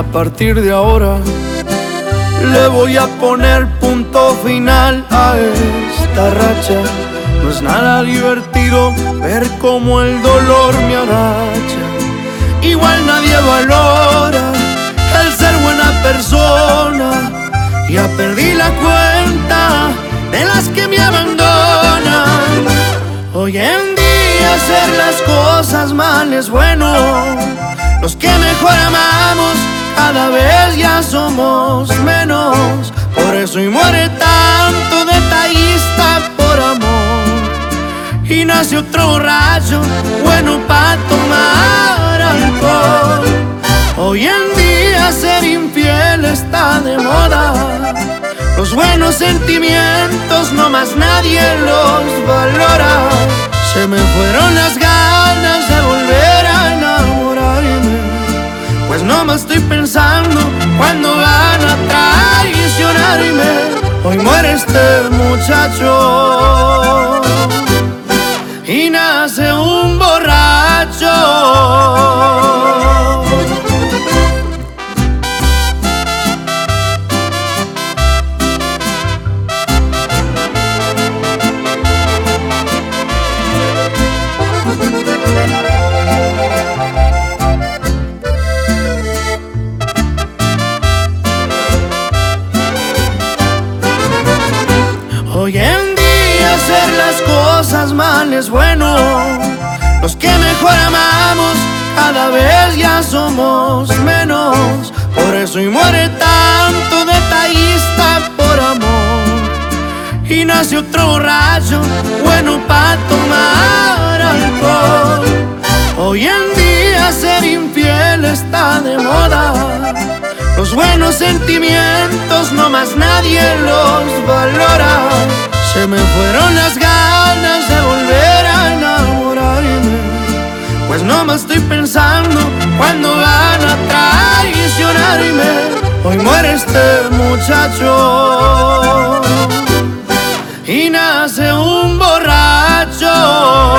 partir de ahora le voy a poner punto final a esta racha. No es nada divertido ver cómo el dolor me agacha. Igual nadie valora el ser buena persona. Ya perdí la cuenta de las que me abandonan. Hoy en día hacer las cosas mal es bueno. Los que mejor amamos cada vez ya somos menos. Por eso y muere tanto detallista por amor. Y nace otro borracho bueno pa' tomar alcohol. Hoy en día ser infiel está de moda. Los buenos sentimientos no más nadie los valora. Se me fueron las ganas de volver a enamorarme, pues no me estoy pensando cuando van a traicionarme. Hoy muere este muchacho y nace un borracho. Hoy en día hacer las cosas mal es bueno. Los que mejor amamos cada vez ya somos menos. Por eso y muere tanto detallista por amor. Y nace otro borracho bueno pa' tomar alcohol. Hoy en día ser infiel está de moda. Los buenos sentimientos no más nadie los valora. Se me fueron las ganas de volver a enamorarme, pues no me estoy pensando cuando van a traicionarme. Hoy muere este muchacho y nace un borracho.